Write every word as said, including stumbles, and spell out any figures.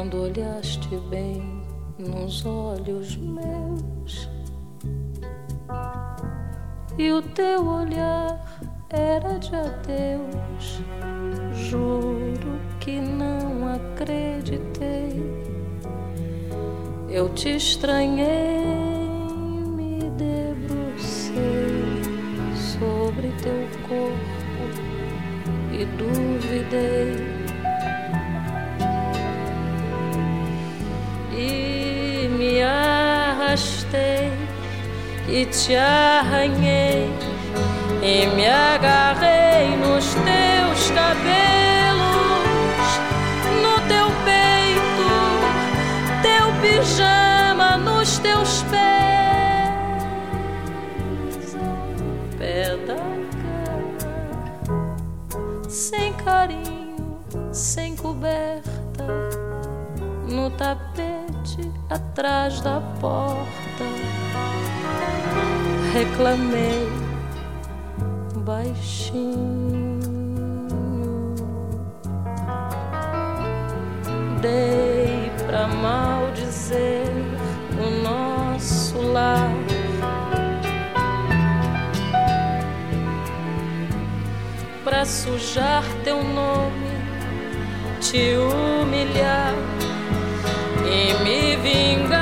quando olhaste bem nos olhos meus, e o teu olhar era de adeus. Juro que não acreditei. Eu te estranhei, me debrucei sobre teu corpo e duvidei. E me arrastei e te arranhei e me agarrei nos teus cabelos, no teu peito, teu pijama nos teus pés, ao pé da cama, sem carinho, sem coberta, no tapete atrás da porta. Reclamei baixinho, dei pra maldizer o nosso lar. Pra sujar teu nome, te humilhar e me vingar